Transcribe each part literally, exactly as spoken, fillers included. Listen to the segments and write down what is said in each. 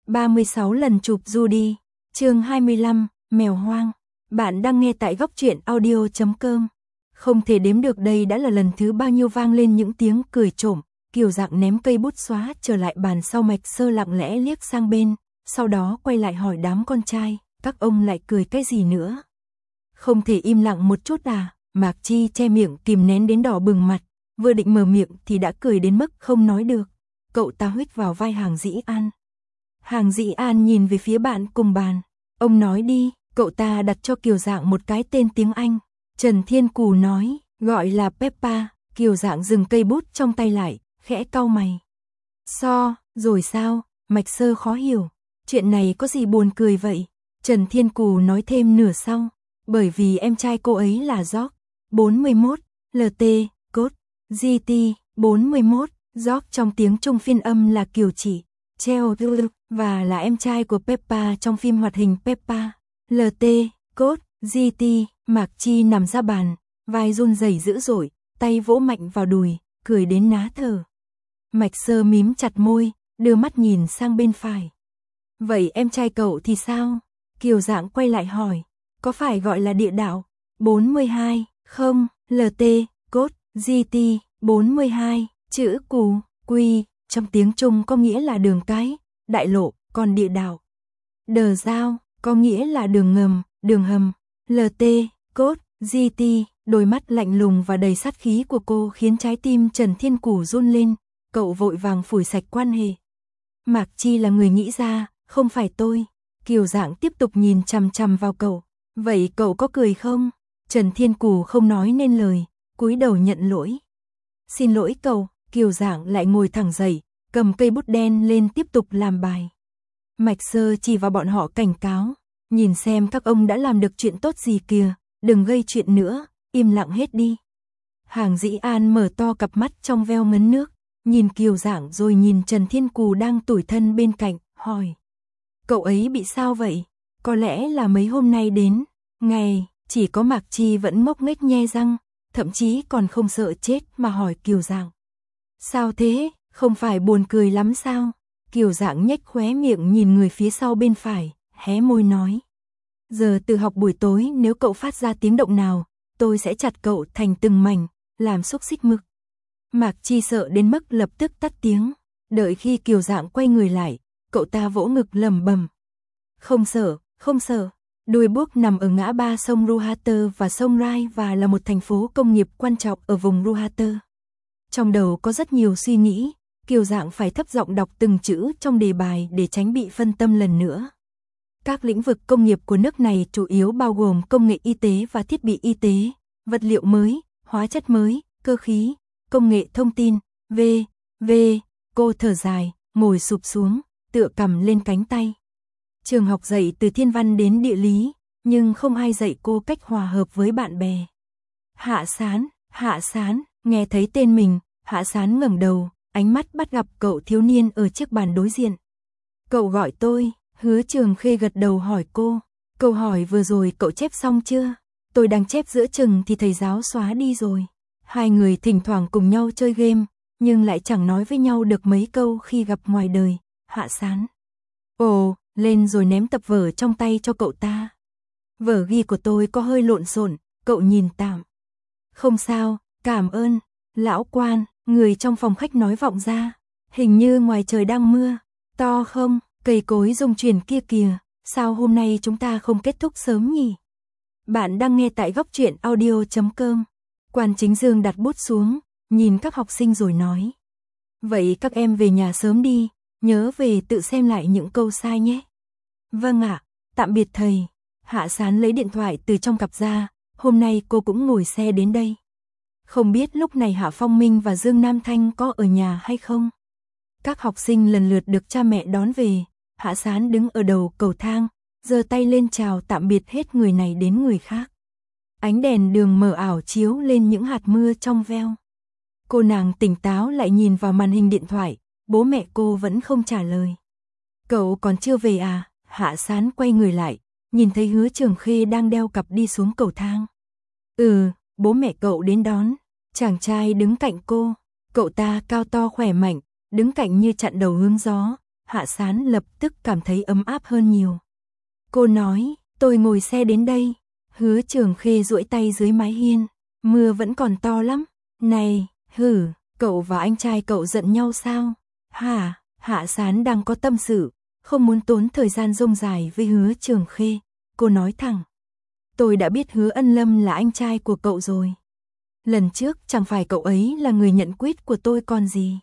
ba mươi sáu lần chụp Judy, chương hai mươi lăm, mèo hoang. Bạn đang nghe tại góc truyện audio chấm com. Không thể đếm được đây đã là lần thứ bao nhiêu vang lên những tiếng cười trộm, Kiều Dạng ném cây bút xóa trở lại bàn sau. Mạch Sơ lặng lẽ liếc sang bên, sau đó quay lại hỏi đám con trai, các ông lại cười cái gì nữa? Không thể im lặng một chút à? Mạc Chi che miệng kìm nén đến đỏ bừng mặt, vừa định mở miệng thì đã cười đến mức không nói được. Cậu ta huých vào vai Hàng Dĩ An. Hàng Dĩ An nhìn về phía bạn cùng bàn. Ông nói đi. Cậu ta đặt cho Kiều Dạng một cái tên tiếng Anh. Trần Thiên Cù nói, gọi là Peppa. Kiều Dạng dừng cây bút trong tay lại, khẽ cau mày. So, rồi sao? Mạch Sơ khó hiểu. Chuyện này có gì buồn cười vậy? Trần Thiên Cù nói thêm nửa sau. Bởi vì em trai cô ấy là George, bốn mươi mốt, lờ tê, cốt, giê tê, bốn mươi mốt, George trong tiếng Trung phiên âm là Kiều Chỉ, Treo và là em trai của Peppa trong phim hoạt hình Peppa. lờ tê, cốt, giê tê, Mạc Chi nằm ra bàn, vai run rẩy dữ dội, tay vỗ mạnh vào đùi, cười đến ná thở. Mạch Sơ mím chặt môi, đưa mắt nhìn sang bên phải. Vậy em trai cậu thì sao? Kiều Dạng quay lại hỏi, có phải gọi là địa đạo? bốn mươi hai, không, lờ tê, cốt, giê tê, bốn mươi hai, chữ cù, quy, trong tiếng Trung có nghĩa là đường cái, đại lộ, còn địa đạo. Đờ giao, có nghĩa là đường ngầm, đường hầm. lờ tê, cốt, giê tê, đôi mắt lạnh lùng và đầy sát khí của cô khiến trái tim Trần Thiên Cù run lên, cậu vội vàng phủi sạch quan hệ. Mạc Chi là người nghĩ ra, không phải tôi. Kiều Dạng tiếp tục nhìn chằm chằm vào cậu. Vậy cậu có cười không? Trần Thiên Cù không nói nên lời, cúi đầu nhận lỗi. Xin lỗi cậu. Kiều Dạng lại ngồi thẳng dậy, cầm cây bút đen lên tiếp tục làm bài. Mạch Sơ chỉ vào bọn họ cảnh cáo, nhìn xem các ông đã làm được chuyện tốt gì kìa, đừng gây chuyện nữa, im lặng hết đi. Hàng Dĩ An mở to cặp mắt trong veo ngấn nước, nhìn Kiều Dạng rồi nhìn Trần Thiên Cù đang tủi thân bên cạnh, hỏi. Cậu ấy bị sao vậy? Có lẽ là mấy hôm nay đến, ngày, chỉ có Mạc Chi vẫn ngốc nghếch nhe răng, thậm chí còn không sợ chết mà hỏi Kiều Dạng. Sao thế, không phải buồn cười lắm sao? Kiều Dạng nhếch khóe miệng nhìn người phía sau bên phải, hé môi nói. Giờ từ học buổi tối nếu cậu phát ra tiếng động nào, tôi sẽ chặt cậu thành từng mảnh, làm xúc xích mực. Mạc Chi sợ đến mức lập tức tắt tiếng, đợi khi Kiều Dạng quay người lại, cậu ta vỗ ngực lẩm bẩm. Không sợ, không sợ. Duisburg nằm ở ngã ba sông Ruhrter và sông Rhine và là một thành phố công nghiệp quan trọng ở vùng Ruhrter. Trong đầu có rất nhiều suy nghĩ, Kiều Dạng phải thấp giọng đọc từng chữ trong đề bài để tránh bị phân tâm lần nữa. Các lĩnh vực công nghiệp của nước này chủ yếu bao gồm công nghệ y tế và thiết bị y tế, vật liệu mới, hóa chất mới, cơ khí, công nghệ thông tin, v, v. Cô thở dài, ngồi sụp xuống, tựa cằm lên cánh tay. Trường học dạy từ thiên văn đến địa lý, nhưng không ai dạy cô cách hòa hợp với bạn bè. Hạ Sán, Hạ Sán, nghe thấy tên mình, Hạ Sán ngẩng đầu, ánh mắt bắt gặp cậu thiếu niên ở chiếc bàn đối diện. Cậu gọi tôi, Hứa Trường Khê gật đầu hỏi cô, câu hỏi vừa rồi cậu chép xong chưa? Tôi đang chép giữa chừng thì thầy giáo xóa đi rồi. Hai người thỉnh thoảng cùng nhau chơi game, nhưng lại chẳng nói với nhau được mấy câu khi gặp ngoài đời. Hạ Sán. Ồ, lên rồi ném tập vở trong tay cho cậu ta. Vở ghi của tôi có hơi lộn xộn, cậu nhìn tạm. Không sao, cảm ơn. Lão quan, người trong phòng khách nói vọng ra. Hình như ngoài trời đang mưa. To không, cây cối rung chuyển kia kìa. Sao hôm nay chúng ta không kết thúc sớm nhỉ? Bạn đang nghe tại góc truyện audio chấm com. Quan Chính Dương đặt bút xuống, nhìn các học sinh rồi nói. Vậy các em về nhà sớm đi, nhớ về tự xem lại những câu sai nhé. Vâng ạ, tạm biệt thầy. Hạ Sán lấy điện thoại từ trong cặp ra, hôm nay cô cũng ngồi xe đến đây. Không biết lúc này Hạ Phong Minh và Dương Nam Thanh có ở nhà hay không? Các học sinh lần lượt được cha mẹ đón về, Hạ Sán đứng ở đầu cầu thang, giơ tay lên chào tạm biệt hết người này đến người khác. Ánh đèn đường mờ ảo chiếu lên những hạt mưa trong veo. Cô nàng tỉnh táo lại nhìn vào màn hình điện thoại, bố mẹ cô vẫn không trả lời. Cậu còn chưa về à? Hạ Sán quay người lại, nhìn thấy Hứa Trường Khê đang đeo cặp đi xuống cầu thang. Ừ, bố mẹ cậu đến đón. Chàng trai đứng cạnh cô, cậu ta cao to khỏe mạnh, đứng cạnh như chặn đầu hướng gió, Hạ Sán lập tức cảm thấy ấm áp hơn nhiều. Cô nói, tôi ngồi xe đến đây. Hứa Trường Khê duỗi tay dưới mái hiên, mưa vẫn còn to lắm. Này, hử, cậu và anh trai cậu giận nhau sao? Hả? Hạ Sán đang có tâm sự, không muốn tốn thời gian rông dài với Hứa Trường Khê. Cô nói thẳng, tôi đã biết Hứa Ân Lâm là anh trai của cậu rồi. Lần trước chẳng phải cậu ấy là người nhận quýt của tôi còn gì.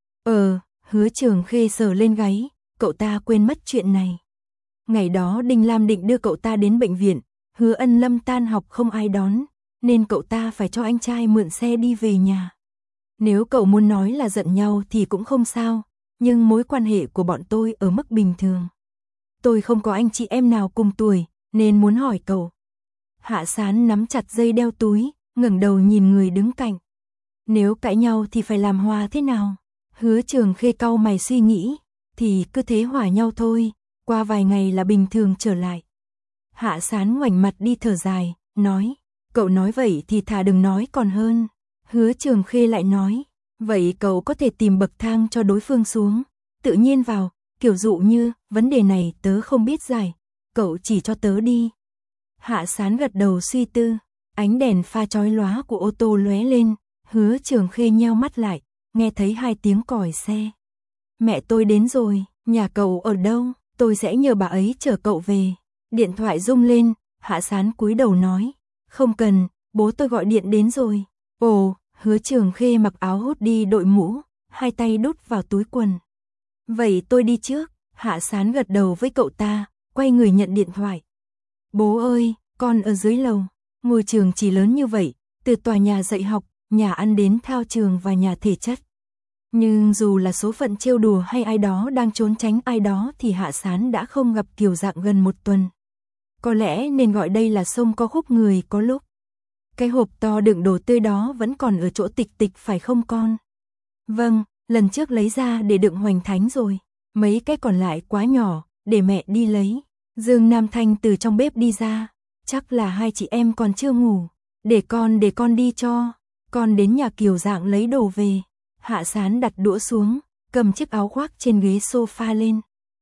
Ờ, Hứa Trường Khê sờ lên gáy, cậu ta quên mất chuyện này. Ngày đó Đinh Lam định đưa cậu ta đến bệnh viện, Hứa Ân Lâm tan học không ai đón, nên cậu ta phải cho anh trai mượn xe đi về nhà. Nếu cậu muốn nói là giận nhau thì cũng không sao, nhưng mối quan hệ của bọn tôi ở mức bình thường. Tôi không có anh chị em nào cùng tuổi, nên muốn hỏi cậu. Hạ Sán nắm chặt dây đeo túi, ngẩng đầu nhìn người đứng cạnh. Nếu cãi nhau thì phải làm hòa thế nào? Hứa Trường Khê cau mày suy nghĩ, thì cứ thế hòa nhau thôi, qua vài ngày là bình thường trở lại. Hạ Sán ngoảnh mặt đi thở dài, nói, cậu nói vậy thì thà đừng nói còn hơn. Hứa Trường Khê lại nói, vậy cậu có thể tìm bậc thang cho đối phương xuống, tự nhiên vào, kiểu dụ như, vấn đề này tớ không biết giải, cậu chỉ cho tớ đi. Hạ Sán gật đầu suy tư, ánh đèn pha chói lóa của ô tô lóe lên, Hứa Trường Khê nheo mắt lại, nghe thấy hai tiếng còi xe. Mẹ tôi đến rồi, nhà cậu ở đâu, tôi sẽ nhờ bà ấy chở cậu về. Điện thoại rung lên, Hạ Sán cúi đầu nói, không cần, bố tôi gọi điện đến rồi. Ồ, Hứa Trường Khê mặc áo hoodie đội mũ, hai tay đút vào túi quần. Vậy tôi đi trước. Hạ Sán gật đầu với cậu ta, quay người nhận điện thoại. Bố ơi, con ở dưới lầu. Ngôi trường chỉ lớn như vậy, từ tòa nhà dạy học, nhà ăn đến thao trường và nhà thể chất. Nhưng dù là số phận trêu đùa hay ai đó đang trốn tránh ai đó thì Hạ Sán đã không gặp Kiều Dạng gần một tuần. Có lẽ nên gọi đây là sông có khúc người có lúc. Cái hộp to đựng đồ tươi đó vẫn còn ở chỗ Tịch Tịch phải không con? Vâng, lần trước lấy ra để đựng hoành thánh rồi. Mấy cái còn lại quá nhỏ, để mẹ đi lấy. Dương Nam Thanh từ trong bếp đi ra. Chắc là hai chị em còn chưa ngủ. Để con để con đi cho. Con đến nhà Kiều Dạng lấy đồ về. Hạ Sán đặt đũa xuống, cầm chiếc áo khoác trên ghế sofa lên.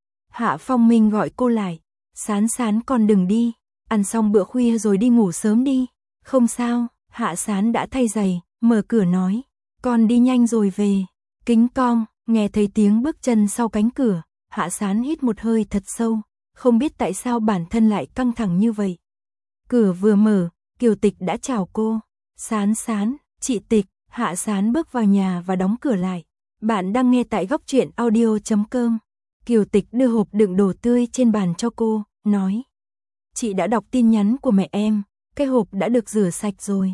Hạ Phong Minh gọi cô lại. Sán Sán con đừng đi. Ăn xong bữa khuya rồi đi ngủ sớm đi. Không sao, Hạ Sán đã thay giày, mở cửa nói. Con đi nhanh rồi về. Kính cong, nghe thấy tiếng bước chân sau cánh cửa. Hạ Sán hít một hơi thật sâu. Không biết tại sao bản thân lại căng thẳng như vậy. Cửa vừa mở, Kiều Tịch đã chào cô. Sán Sán, chị Tịch. Hạ Sán bước vào nhà và đóng cửa lại. Bạn đang nghe tại góc truyện audio chấm com. Kiều Tịch đưa hộp đựng đồ tươi trên bàn cho cô, nói. Chị đã đọc tin nhắn của mẹ em, cái hộp đã được rửa sạch rồi.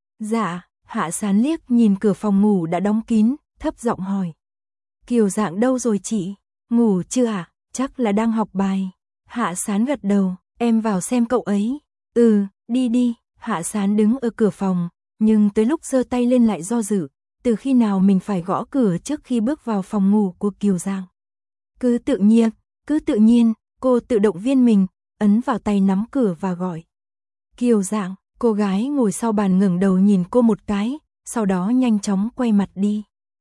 Dạ, Hạ Sán liếc nhìn cửa phòng ngủ đã đóng kín, thấp giọng hỏi. Kiều Dạng đâu rồi chị? Ngủ chưa ạ? À? Chắc là đang học bài. Hạ Sán gật đầu, em vào xem cậu ấy. Ừ, đi đi. Hạ Sán đứng ở cửa phòng, nhưng tới lúc giơ tay lên lại do dự, từ khi nào mình phải gõ cửa trước khi bước vào phòng ngủ của Kiều Dạng. Cứ tự nhiên, cứ tự nhiên, cô tự động viên mình, ấn vào tay nắm cửa và gọi. Kiều Dạng, cô gái ngồi sau bàn ngẩng đầu nhìn cô một cái, sau đó nhanh chóng quay mặt đi.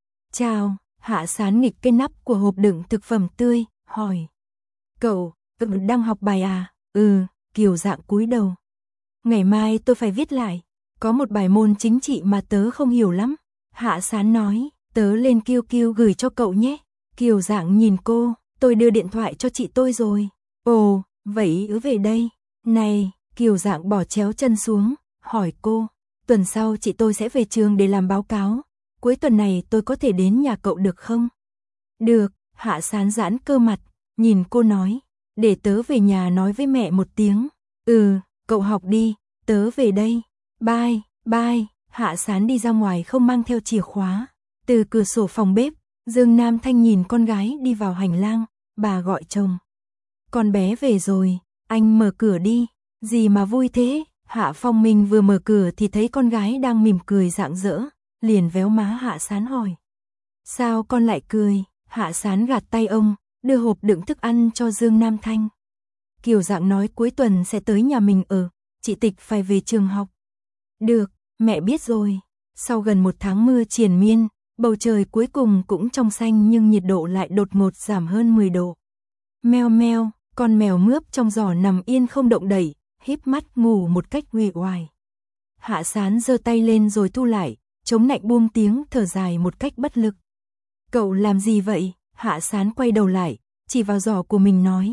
Chào, Hạ Sán nghịch cái nắp của hộp đựng thực phẩm tươi, hỏi. Cậu, cậu đang học bài à? Ừ, Kiều Dạng cúi đầu. Ngày mai tôi phải viết lại, có một bài môn chính trị mà tớ không hiểu lắm. Hạ Sán nói, tớ lên Kiêu Kiêu gửi cho cậu nhé. Kiều Dạng nhìn cô, tôi đưa điện thoại cho chị tôi rồi. Ồ, vậy ứ về đây. Này, Kiều Dạng bỏ chéo chân xuống, hỏi cô, tuần sau chị tôi sẽ về trường để làm báo cáo. Cuối tuần này tôi có thể đến nhà cậu được không? Được, Hạ Sán giãn cơ mặt, nhìn cô nói, để tớ về nhà nói với mẹ một tiếng. Ừ, cậu học đi, tớ về đây. Bye, bye. Hạ Sán đi ra ngoài không mang theo chìa khóa. Từ cửa sổ phòng bếp, Dương Nam Thanh nhìn con gái đi vào hành lang, bà gọi chồng. Con bé về rồi, anh mở cửa đi. Gì mà vui thế? Hạ Phong Minh vừa mở cửa thì thấy con gái đang mỉm cười rạng rỡ, liền véo má Hạ Sán hỏi. Sao con lại cười? Hạ Sán gạt tay ông, đưa hộp đựng thức ăn cho Dương Nam Thanh. Kiều Dạng nói cuối tuần sẽ tới nhà mình ở, chị Tịch phải về trường học. Được, mẹ biết rồi. Sau gần một tháng mưa triền miên, Bầu trời cuối cùng cũng trong xanh nhưng nhiệt độ lại đột ngột giảm hơn mười độ. Meo meo, con mèo mướp trong giỏ nằm yên không động đậy, híp mắt ngủ một cách uể oải. Hạ Sán giơ tay lên rồi thu lại, chống nạnh buông tiếng thở dài một cách bất lực. Cậu làm gì vậy? Hạ Sán quay đầu lại, chỉ vào giỏ của mình nói.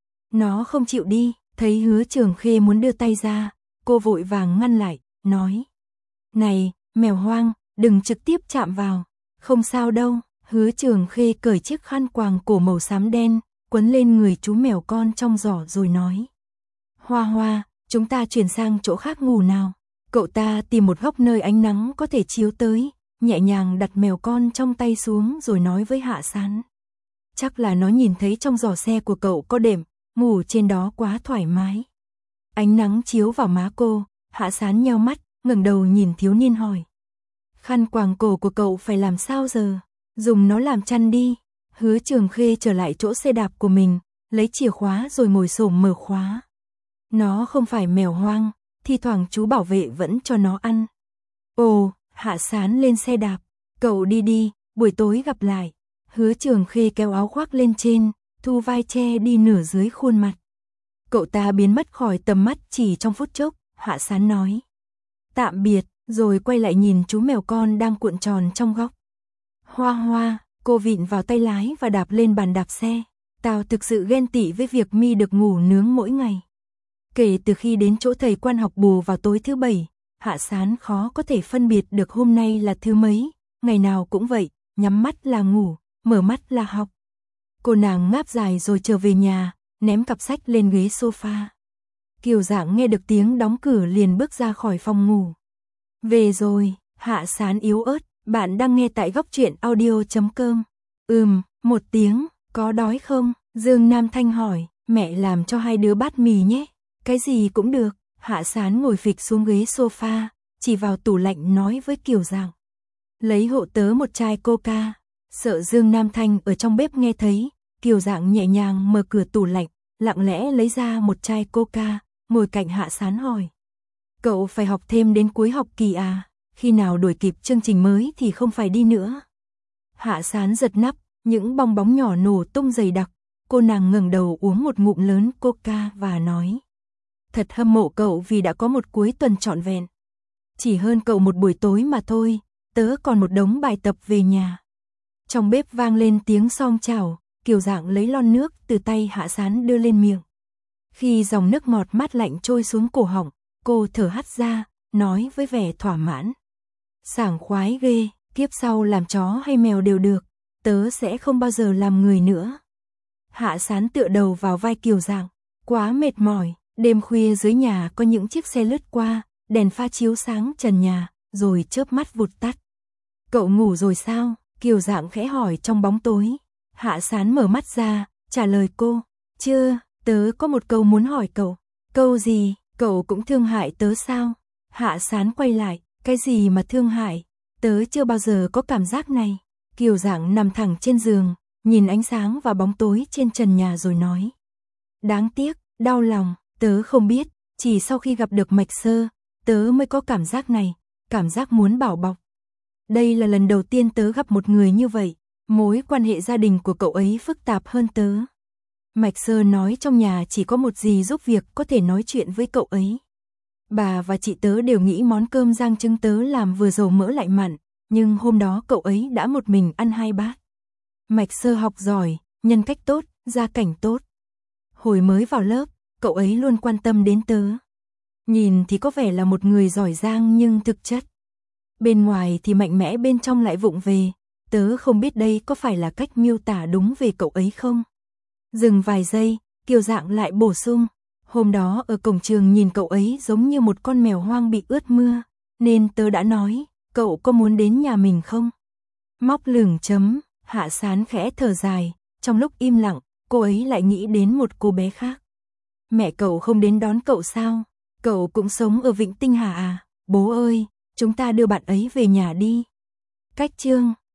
Nó không chịu đi, thấy Hứa Trường Khê muốn đưa tay ra, cô vội vàng ngăn lại, nói. Này, mèo hoang, đừng trực tiếp chạm vào. Không sao đâu. Hứa Trường Khê cởi chiếc khăn quàng cổ màu xám đen, quấn lên người chú mèo con trong giỏ rồi nói. Hoa Hoa, chúng ta chuyển sang chỗ khác ngủ nào. Cậu ta tìm một góc nơi ánh nắng có thể chiếu tới, nhẹ nhàng đặt mèo con trong tay xuống rồi nói với Hạ Sán. Chắc là nó nhìn thấy trong giỏ xe của cậu có đệm, ngủ trên đó quá thoải mái. Ánh nắng chiếu vào má cô, Hạ Sán nheo mắt, ngẩng đầu nhìn thiếu niên hỏi. Khăn quàng cổ của cậu phải làm sao giờ? Dùng nó làm chăn đi. Hứa Trường Khê trở lại chỗ xe đạp của mình, lấy chìa khóa rồi ngồi xổm mở khóa. Nó không phải mèo hoang, thi thoảng chú bảo vệ vẫn cho nó ăn. Ồ, Hạ Sán lên xe đạp. Cậu đi đi, buổi tối gặp lại. Hứa Trường Khê kéo áo khoác lên trên, thu vai che đi nửa dưới khuôn mặt. Cậu ta biến mất khỏi tầm mắt chỉ trong phút chốc, Hạ Sán nói. Tạm biệt, rồi quay lại nhìn chú mèo con đang cuộn tròn trong góc. Hoa Hoa, cô vịn vào tay lái và đạp lên bàn đạp xe. Tao thực sự ghen tị với việc Mi được ngủ nướng mỗi ngày. Kể từ khi đến chỗ thầy quan học bù vào tối thứ bảy, Hạ Sán khó có thể phân biệt được hôm nay là thứ mấy, ngày nào cũng vậy, nhắm mắt là ngủ, mở mắt là học. Cô nàng ngáp dài rồi trở về nhà, ném cặp sách lên ghế sofa. Kiều Dạng nghe được tiếng đóng cửa liền bước ra khỏi phòng ngủ. Về rồi, Hạ Sán yếu ớt, bạn đang nghe tại góc truyện audio chấm com. Ừm, một tiếng, có đói không? Dương Nam Thanh hỏi, mẹ làm cho hai đứa bát mì nhé. Cái gì cũng được. Hạ Sán ngồi phịch xuống ghế sofa, chỉ vào tủ lạnh nói với Kiều Dạng. Lấy hộ tớ một chai coca. Sợ Dương Nam Thanh ở trong bếp nghe thấy, Kiều Dạng nhẹ nhàng mở cửa tủ lạnh, lặng lẽ lấy ra một chai coca, ngồi cạnh Hạ Sán hỏi. Cậu phải học thêm đến cuối học kỳ à? Khi nào đuổi kịp chương trình mới thì không phải đi nữa. Hạ Sán giật nắp, những bong bóng nhỏ nổ tung dày đặc. Cô nàng ngẩng đầu uống một ngụm lớn coca và nói. Thật hâm mộ cậu vì đã có một cuối tuần trọn vẹn. Chỉ hơn cậu một buổi tối mà thôi, tớ còn một đống bài tập về nhà. Trong bếp vang lên tiếng song chảo, Kiều Dạng lấy lon nước từ tay Hạ Sán đưa lên miệng. Khi dòng nước ngọt mát lạnh trôi xuống cổ họng, cô thở hắt ra, nói với vẻ thỏa mãn. Sảng khoái ghê, kiếp sau làm chó hay mèo đều được, tớ sẽ không bao giờ làm người nữa. Hạ Sán tựa đầu vào vai Kiều Dạng, quá mệt mỏi, đêm khuya dưới nhà có những chiếc xe lướt qua, đèn pha chiếu sáng trần nhà, rồi chớp mắt vụt tắt. Cậu ngủ rồi sao? Kiều Dạng khẽ hỏi trong bóng tối. Hạ Sán mở mắt ra, trả lời cô, chưa, tớ có một câu muốn hỏi cậu. Câu gì? Cậu cũng thương hại tớ sao? Hạ Sán quay lại, cái gì mà thương hại? Tớ chưa bao giờ có cảm giác này. Kiều Dạng nằm thẳng trên giường, nhìn ánh sáng và bóng tối trên trần nhà rồi nói. Đáng tiếc, đau lòng, tớ không biết, chỉ sau khi gặp được Mạch Sơ, tớ mới có cảm giác này, cảm giác muốn bảo bọc. Đây là lần đầu tiên tớ gặp một người như vậy, mối quan hệ gia đình của cậu ấy phức tạp hơn tớ. Mạch Sơ nói trong nhà chỉ có một dì giúp việc có thể nói chuyện với cậu ấy. Bà và chị tớ đều nghĩ món cơm rang trứng tớ làm vừa dầu mỡ lại mặn, nhưng hôm đó cậu ấy đã một mình ăn hai bát. Mạch Sơ học giỏi, nhân cách tốt, gia cảnh tốt. Hồi mới vào lớp, cậu ấy luôn quan tâm đến tớ. Nhìn thì có vẻ là một người giỏi giang nhưng thực chất. Bên ngoài thì mạnh mẽ bên trong lại vụng về, tớ không biết đây có phải là cách miêu tả đúng về cậu ấy không? Dừng vài giây, Kiều Dạng lại bổ sung, hôm đó ở cổng trường nhìn cậu ấy giống như một con mèo hoang bị ướt mưa, nên tớ đã nói, cậu có muốn đến nhà mình không? Móc lửng chấm, Hạ Sán khẽ thở dài, trong lúc im lặng, cô ấy lại nghĩ đến một cô bé khác. Mẹ cậu không đến đón cậu sao? Cậu cũng sống ở Vịnh Tinh Hà à? Bố ơi, chúng ta đưa bạn ấy về nhà đi. Cách chương